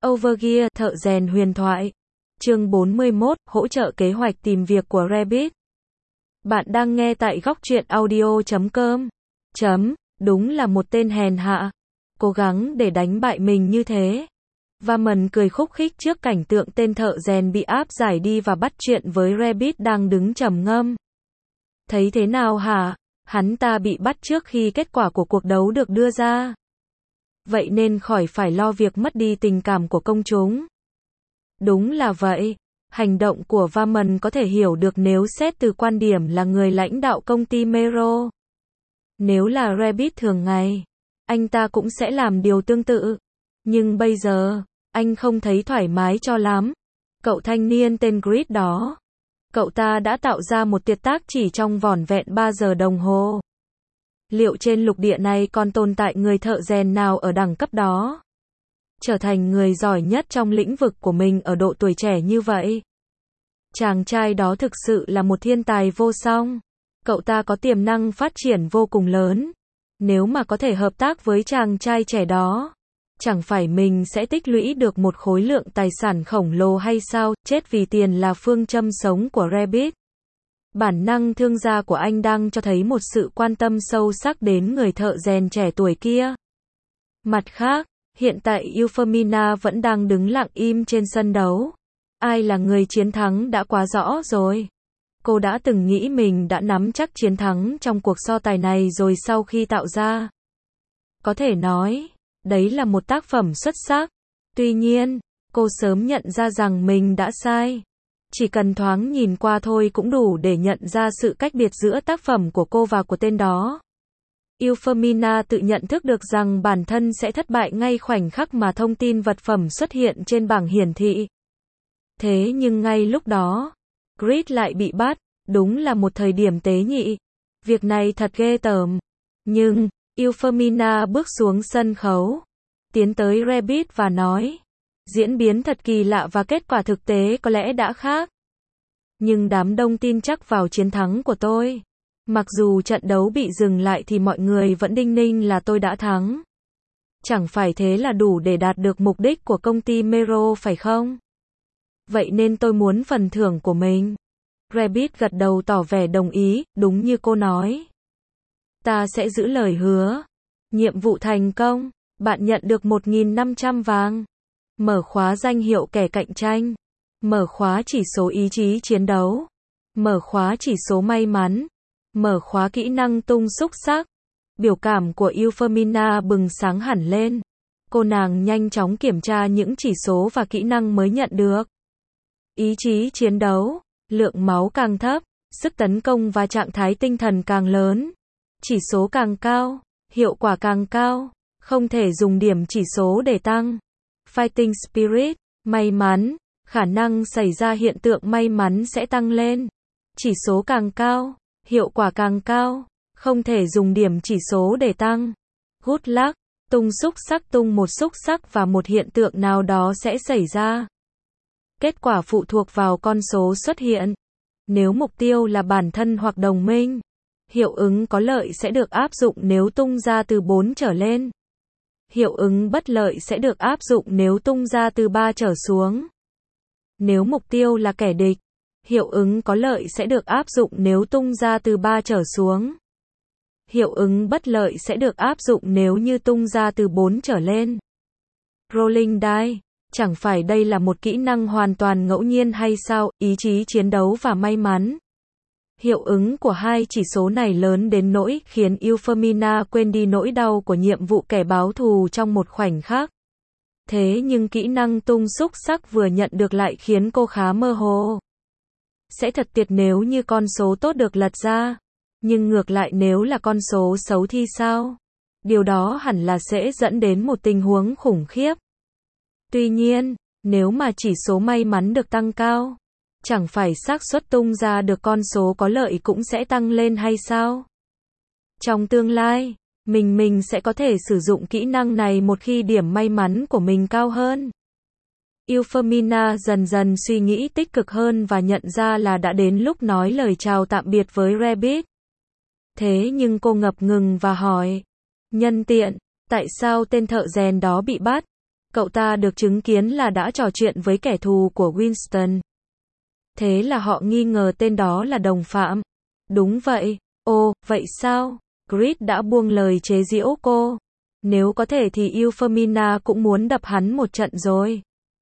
Overgear, thợ rèn huyền thoại. Chương 41, hỗ trợ kế hoạch tìm việc của Rabbit. Bạn đang nghe tại goctruyện.audio.com. Đúng là một tên hèn hạ. Cố gắng để đánh bại mình như thế. Vernon cười khúc khích trước cảnh tượng tên thợ rèn bị áp giải đi và bắt chuyện với Rabbit đang đứng trầm ngâm. Thấy thế nào hả? Hắn ta bị bắt trước khi kết quả của cuộc đấu được đưa ra. Vậy nên khỏi phải lo việc mất đi tình cảm của công chúng. Đúng là vậy. Hành động của Vernon có thể hiểu được nếu xét từ quan điểm là người lãnh đạo công ty Mero. Nếu là Rabbit thường ngày, anh ta cũng sẽ làm điều tương tự. Nhưng bây giờ, anh không thấy thoải mái cho lắm. Cậu thanh niên tên Grit đó. Cậu ta đã tạo ra một tuyệt tác chỉ trong vỏn vẹn 3 giờ đồng hồ. Liệu trên lục địa này còn tồn tại người thợ rèn nào ở đẳng cấp đó? Trở thành người giỏi nhất trong lĩnh vực của mình ở độ tuổi trẻ như vậy. Chàng trai đó thực sự là một thiên tài vô song. Cậu ta có tiềm năng phát triển vô cùng lớn. Nếu mà có thể hợp tác với chàng trai trẻ đó, chẳng phải mình sẽ tích lũy được một khối lượng tài sản khổng lồ hay sao? Chết vì tiền là phương châm sống của Rabbit. Bản năng thương gia của anh đang cho thấy một sự quan tâm sâu sắc đến người thợ rèn trẻ tuổi kia. Mặt khác, hiện tại Euphemina vẫn đang đứng lặng im trên sân đấu. Ai là người chiến thắng đã quá rõ rồi. Cô đã từng nghĩ mình đã nắm chắc chiến thắng trong cuộc so tài này rồi sau khi tạo ra. Có thể nói, đấy là một tác phẩm xuất sắc. Tuy nhiên, cô sớm nhận ra rằng mình đã sai. Chỉ cần thoáng nhìn qua thôi cũng đủ để nhận ra sự cách biệt giữa tác phẩm của cô và của tên đó. Euphemina tự nhận thức được rằng bản thân sẽ thất bại ngay khoảnh khắc mà thông tin vật phẩm xuất hiện trên bảng hiển thị. Thế nhưng ngay lúc đó, Grit lại bị bắt, đúng là một thời điểm tế nhị. Việc này thật ghê tởm. Nhưng, Euphemina bước xuống sân khấu, tiến tới Rabbit và nói, diễn biến thật kỳ lạ và kết quả thực tế có lẽ đã khác. Nhưng đám đông tin chắc vào chiến thắng của tôi. Mặc dù trận đấu bị dừng lại thì mọi người vẫn đinh ninh là tôi đã thắng. Chẳng phải thế là đủ để đạt được mục đích của công ty Mero phải không? Vậy nên tôi muốn phần thưởng của mình. Rabbit gật đầu tỏ vẻ đồng ý, đúng như cô nói. Ta sẽ giữ lời hứa. Nhiệm vụ thành công, bạn nhận được 1.500 vàng. Mở khóa danh hiệu kẻ cạnh tranh. Mở khóa chỉ số ý chí chiến đấu. Mở khóa chỉ số may mắn. Mở khóa kỹ năng tung xúc xắc. Biểu cảm của Euphemina bừng sáng hẳn lên. Cô nàng nhanh chóng kiểm tra những chỉ số và kỹ năng mới nhận được. Ý chí chiến đấu, lượng máu càng thấp, sức tấn công và trạng thái tinh thần càng lớn. Chỉ số càng cao, hiệu quả càng cao, không thể dùng điểm chỉ số để tăng. Fighting Spirit, may mắn, khả năng xảy ra hiện tượng may mắn sẽ tăng lên. Chỉ số càng cao, hiệu quả càng cao, không thể dùng điểm chỉ số để tăng. Good luck, tung xúc xắc tung một xúc xắc và một hiện tượng nào đó sẽ xảy ra. Kết quả phụ thuộc vào con số xuất hiện. Nếu mục tiêu là bản thân hoặc đồng minh, hiệu ứng có lợi sẽ được áp dụng nếu tung ra từ 4 trở lên. Hiệu ứng bất lợi sẽ được áp dụng nếu tung ra từ 3 trở xuống. Nếu mục tiêu là kẻ địch, hiệu ứng có lợi sẽ được áp dụng nếu tung ra từ 3 trở xuống. Hiệu ứng bất lợi sẽ được áp dụng nếu như tung ra từ 4 trở lên. Rolling die, chẳng phải đây là một kỹ năng hoàn toàn ngẫu nhiên hay sao? Ý chí chiến đấu và may mắn. Hiệu ứng của hai chỉ số này lớn đến nỗi khiến Euphemina quên đi nỗi đau của nhiệm vụ kẻ báo thù trong một khoảnh khắc. Thế nhưng kỹ năng tung xúc xắc vừa nhận được lại khiến cô khá mơ hồ. Sẽ thật tuyệt nếu như con số tốt được lật ra. Nhưng ngược lại nếu là con số xấu thì sao? Điều đó hẳn là sẽ dẫn đến một tình huống khủng khiếp. Tuy nhiên, nếu mà chỉ số may mắn được tăng cao, chẳng phải xác suất tung ra được con số có lợi cũng sẽ tăng lên hay sao? Trong tương lai, mình sẽ có thể sử dụng kỹ năng này một khi điểm may mắn của mình cao hơn. Euphemina dần dần suy nghĩ tích cực hơn và nhận ra là đã đến lúc nói lời chào tạm biệt với Rabbit. Thế nhưng cô ngập ngừng và hỏi, nhân tiện, tại sao tên thợ rèn đó bị bắt? Cậu ta được chứng kiến là đã trò chuyện với kẻ thù của Winston. Thế là họ nghi ngờ tên đó là đồng phạm. Đúng vậy. Ồ, vậy sao? Grit đã buông lời chế giễu cô. Nếu có thể thì Euphemina cũng muốn đập hắn một trận rồi.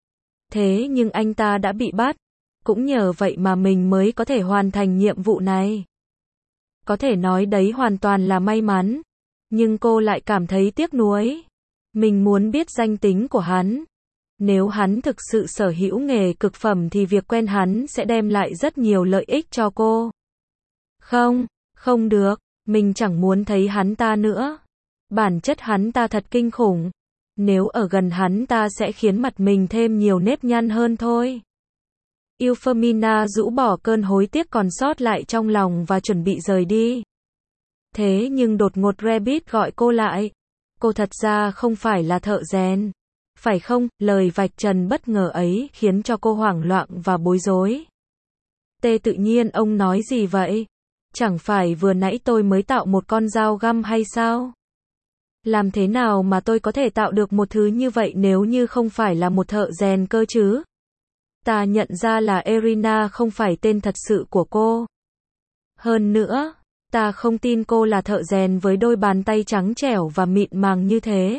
Thế nhưng anh ta đã bị bắt. Cũng nhờ vậy mà mình mới có thể hoàn thành nhiệm vụ này. Có thể nói đấy hoàn toàn là may mắn. Nhưng cô lại cảm thấy tiếc nuối. Mình muốn biết danh tính của hắn. Nếu hắn thực sự sở hữu nghề cực phẩm thì việc quen hắn sẽ đem lại rất nhiều lợi ích cho cô. Không, không được, mình chẳng muốn thấy hắn ta nữa. Bản chất hắn ta thật kinh khủng. Nếu ở gần hắn ta sẽ khiến mặt mình thêm nhiều nếp nhăn hơn thôi. Euphemina rũ bỏ cơn hối tiếc còn sót lại trong lòng và chuẩn bị rời đi. Thế nhưng đột ngột Rabbit gọi cô lại. Cô thật ra không phải là thợ rèn. Phải không? Lời vạch trần bất ngờ ấy khiến cho cô hoảng loạn và bối rối. Tự nhiên ông nói gì vậy? Chẳng phải vừa nãy tôi mới tạo một con dao găm hay sao? Làm thế nào mà tôi có thể tạo được một thứ như vậy nếu như không phải là một thợ rèn cơ chứ? Ta nhận ra là Irina không phải tên thật sự của cô. Hơn nữa, ta không tin cô là thợ rèn với đôi bàn tay trắng trẻo và mịn màng như thế.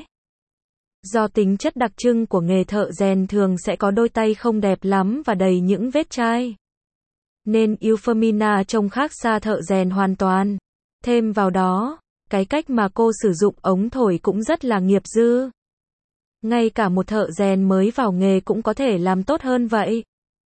Do tính chất đặc trưng của nghề thợ rèn thường sẽ có đôi tay không đẹp lắm và đầy những vết chai. Nên Euphemina trông khác xa thợ rèn hoàn toàn. Thêm vào đó, cái cách mà cô sử dụng ống thổi cũng rất là nghiệp dư. Ngay cả một thợ rèn mới vào nghề cũng có thể làm tốt hơn vậy.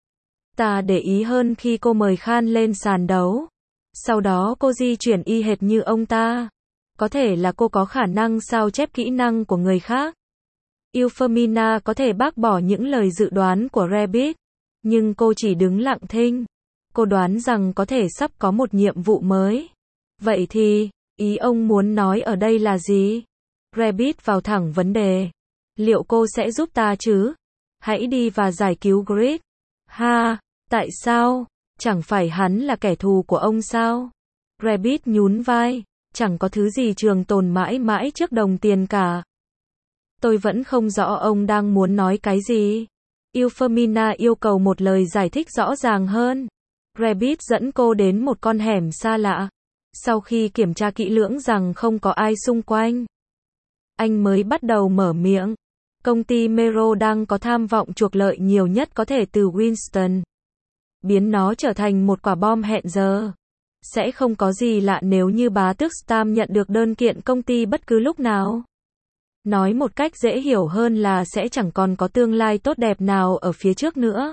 Ta để ý hơn khi cô mời Khan lên sàn đấu. Sau đó cô di chuyển y hệt như ông ta. Có thể là cô có khả năng sao chép kỹ năng của người khác. Euphemina có thể bác bỏ những lời dự đoán của Rabbit. Nhưng cô chỉ đứng lặng thinh. Cô đoán rằng có thể sắp có một nhiệm vụ mới. Vậy thì, ý ông muốn nói ở đây là gì? Rabbit vào thẳng vấn đề. Liệu cô sẽ giúp ta chứ? Hãy đi và giải cứu Grit. Ha, tại sao? Chẳng phải hắn là kẻ thù của ông sao? Rabbit nhún vai. Chẳng có thứ gì trường tồn mãi mãi trước đồng tiền cả. Tôi vẫn không rõ ông đang muốn nói cái gì. Euphemina yêu cầu một lời giải thích rõ ràng hơn. Rabbit dẫn cô đến một con hẻm xa lạ. Sau khi kiểm tra kỹ lưỡng rằng không có ai xung quanh, anh mới bắt đầu mở miệng. Công ty Mero đang có tham vọng chuộc lợi nhiều nhất có thể từ Winston. Biến nó trở thành một quả bom hẹn giờ. Sẽ không có gì lạ nếu như bá tước Stam nhận được đơn kiện công ty bất cứ lúc nào. Nói một cách dễ hiểu hơn là sẽ chẳng còn có tương lai tốt đẹp nào ở phía trước nữa.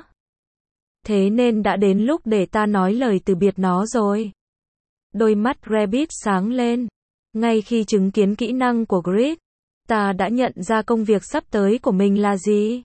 Thế nên đã đến lúc để ta nói lời từ biệt nó rồi. Đôi mắt Rabbit sáng lên. Ngay khi chứng kiến kỹ năng của Grit, ta đã nhận ra công việc sắp tới của mình là gì.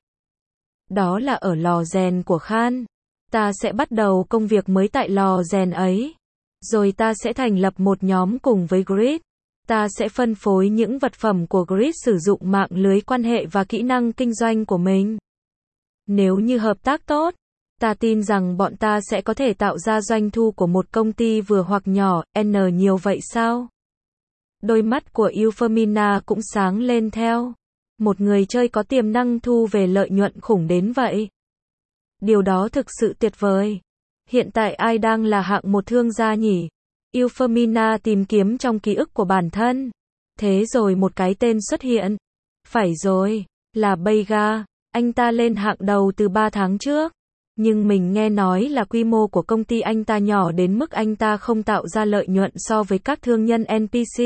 Đó là ở lò rèn của Khan. Ta sẽ bắt đầu công việc mới tại lò rèn ấy. Rồi ta sẽ thành lập một nhóm cùng với Grit. Ta sẽ phân phối những vật phẩm của Grit sử dụng mạng lưới quan hệ và kỹ năng kinh doanh của mình. Nếu như hợp tác tốt, ta tin rằng bọn ta sẽ có thể tạo ra doanh thu của một công ty vừa hoặc nhỏ, N nhiều vậy sao? Đôi mắt của Euphemina cũng sáng lên theo. Một người chơi có tiềm năng thu về lợi nhuận khủng đến vậy. Điều đó thực sự tuyệt vời. Hiện tại ai đang là hạng một thương gia nhỉ? Euphemina tìm kiếm trong ký ức của bản thân. Thế rồi một cái tên xuất hiện. Phải rồi, là Beiga. Anh ta lên hạng đầu từ 3 tháng trước. Nhưng mình nghe nói là quy mô của công ty anh ta nhỏ đến mức anh ta không tạo ra lợi nhuận so với các thương nhân NPC.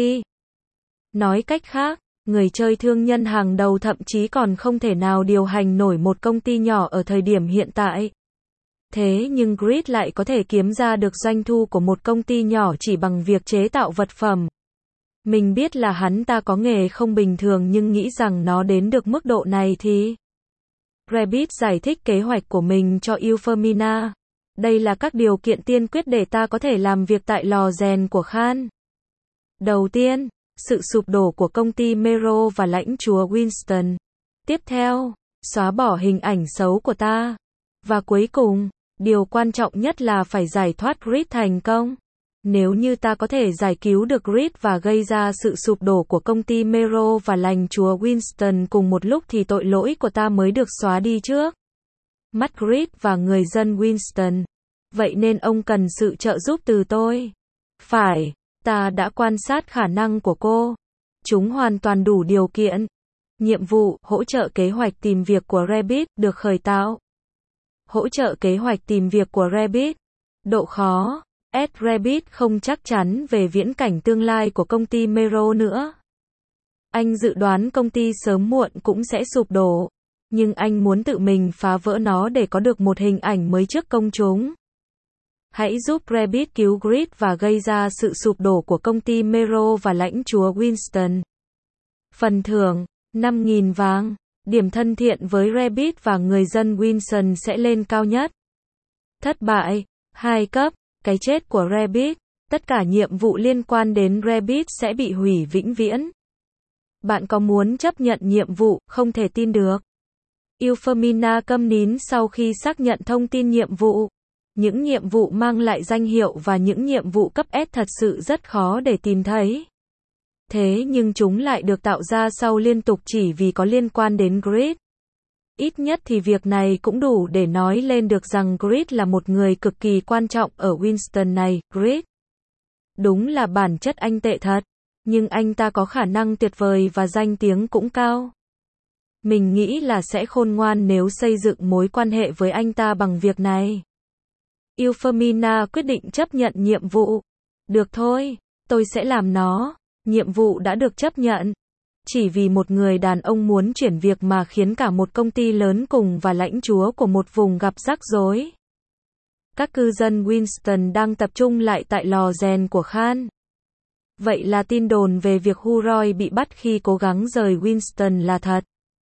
Nói cách khác, người chơi thương nhân hàng đầu thậm chí còn không thể nào điều hành nổi một công ty nhỏ ở thời điểm hiện tại. Thế nhưng Grit lại có thể kiếm ra được doanh thu của một công ty nhỏ chỉ bằng việc chế tạo vật phẩm. Mình biết là hắn ta có nghề không bình thường nhưng nghĩ rằng nó đến được mức độ này thì... Rabbit giải thích kế hoạch của mình cho Euphemina. Đây là các điều kiện tiên quyết để ta có thể làm việc tại lò rèn của Khan. Đầu tiên, sự sụp đổ của công ty Mero và lãnh chúa Winston. Tiếp theo, xóa bỏ hình ảnh xấu của ta. Và cuối cùng, điều quan trọng nhất là phải giải thoát Grit thành công. Nếu như ta có thể giải cứu được Grid và gây ra sự sụp đổ của công ty Mero và lãnh chúa Winston cùng một lúc thì tội lỗi của ta mới được xóa đi trước mắt Grid và người dân Winston. Vậy nên ông cần sự trợ giúp từ tôi. Phải, ta đã quan sát khả năng của cô. Chúng hoàn toàn đủ điều kiện. Nhiệm vụ, hỗ trợ kế hoạch tìm việc của Rabbit, được khởi tạo. Hỗ trợ kế hoạch tìm việc của Rabbit. Độ khó. Rabbit không chắc chắn về viễn cảnh tương lai của công ty Mero nữa. Anh dự đoán công ty sớm muộn cũng sẽ sụp đổ. Nhưng anh muốn tự mình phá vỡ nó để có được một hình ảnh mới trước công chúng. Hãy giúp Rabbit cứu Grid và gây ra sự sụp đổ của công ty Mero và lãnh chúa Winston. Phần thưởng, 5.000 vàng. Điểm thân thiện với Rabbit và người dân Winston sẽ lên cao nhất. Thất bại, 2 cấp. Cái chết của Rabbit. Tất cả nhiệm vụ liên quan đến Rabbit sẽ bị hủy vĩnh viễn. Bạn có muốn chấp nhận nhiệm vụ, không thể tin được. Euphemina câm nín sau khi xác nhận thông tin nhiệm vụ. Những nhiệm vụ mang lại danh hiệu và những nhiệm vụ cấp S thật sự rất khó để tìm thấy. Thế nhưng chúng lại được tạo ra sau liên tục chỉ vì có liên quan đến Grid. Ít nhất thì việc này cũng đủ để nói lên được rằng Grid là một người cực kỳ quan trọng ở Winston này. Grid. Đúng là bản chất anh tệ thật. Nhưng anh ta có khả năng tuyệt vời và danh tiếng cũng cao. Mình nghĩ là sẽ khôn ngoan nếu xây dựng mối quan hệ với anh ta bằng việc này. Euphemina quyết định chấp nhận nhiệm vụ. Được thôi, tôi sẽ làm nó. Nhiệm vụ đã được chấp nhận. Chỉ vì một người đàn ông muốn chuyển việc mà khiến cả một công ty lớn cùng và lãnh chúa của một vùng gặp rắc rối. Các cư dân Winston đang tập trung lại tại lò rèn của Khan. Vậy là tin đồn về việc Huroy bị bắt khi cố gắng rời Winston là thật.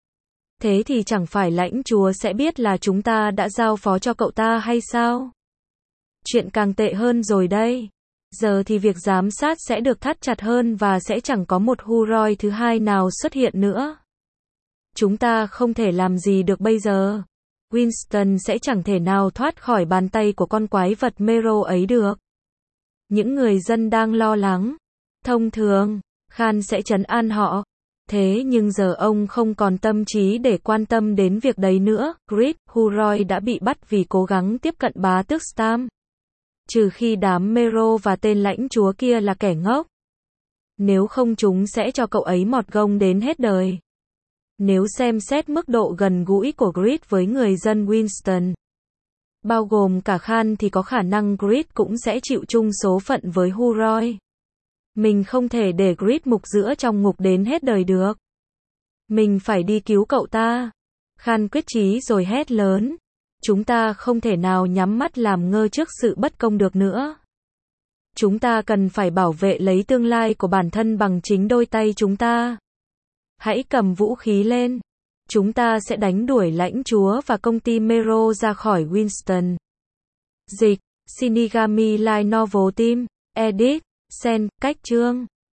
Thế thì chẳng phải lãnh chúa sẽ biết là chúng ta đã giao phó cho cậu ta hay sao? Chuyện càng tệ hơn rồi đây. Giờ thì việc giám sát sẽ được thắt chặt hơn và sẽ chẳng có một Huroy thứ hai nào xuất hiện nữa. Chúng ta không thể làm gì được bây giờ. Winston sẽ chẳng thể nào thoát khỏi bàn tay của con quái vật Mero ấy được. Những người dân đang lo lắng. Thông thường, Khan sẽ trấn an họ. Thế nhưng giờ ông không còn tâm trí để quan tâm đến việc đấy nữa. Grid, Huroy đã bị bắt vì cố gắng tiếp cận bá tước Stam. Trừ khi đám Mero và tên lãnh chúa kia là kẻ ngốc. Nếu không chúng sẽ cho cậu ấy mọt gông đến hết đời. Nếu xem xét mức độ gần gũi của Grid với người dân Winston, bao gồm cả Khan thì có khả năng Grid cũng sẽ chịu chung số phận với Huroy. Mình không thể để Grid mục giữa trong ngục đến hết đời được. Mình phải đi cứu cậu ta. Khan quyết chí rồi hét lớn. Chúng ta không thể nào nhắm mắt làm ngơ trước sự bất công được nữa. Chúng ta cần phải bảo vệ lấy tương lai của bản thân bằng chính đôi tay chúng ta. Hãy cầm vũ khí lên. Chúng ta sẽ đánh đuổi lãnh chúa và công ty Mero ra khỏi Winston. Dịch, Shinigami Light Novel Team, Edit, Sen, cách chương.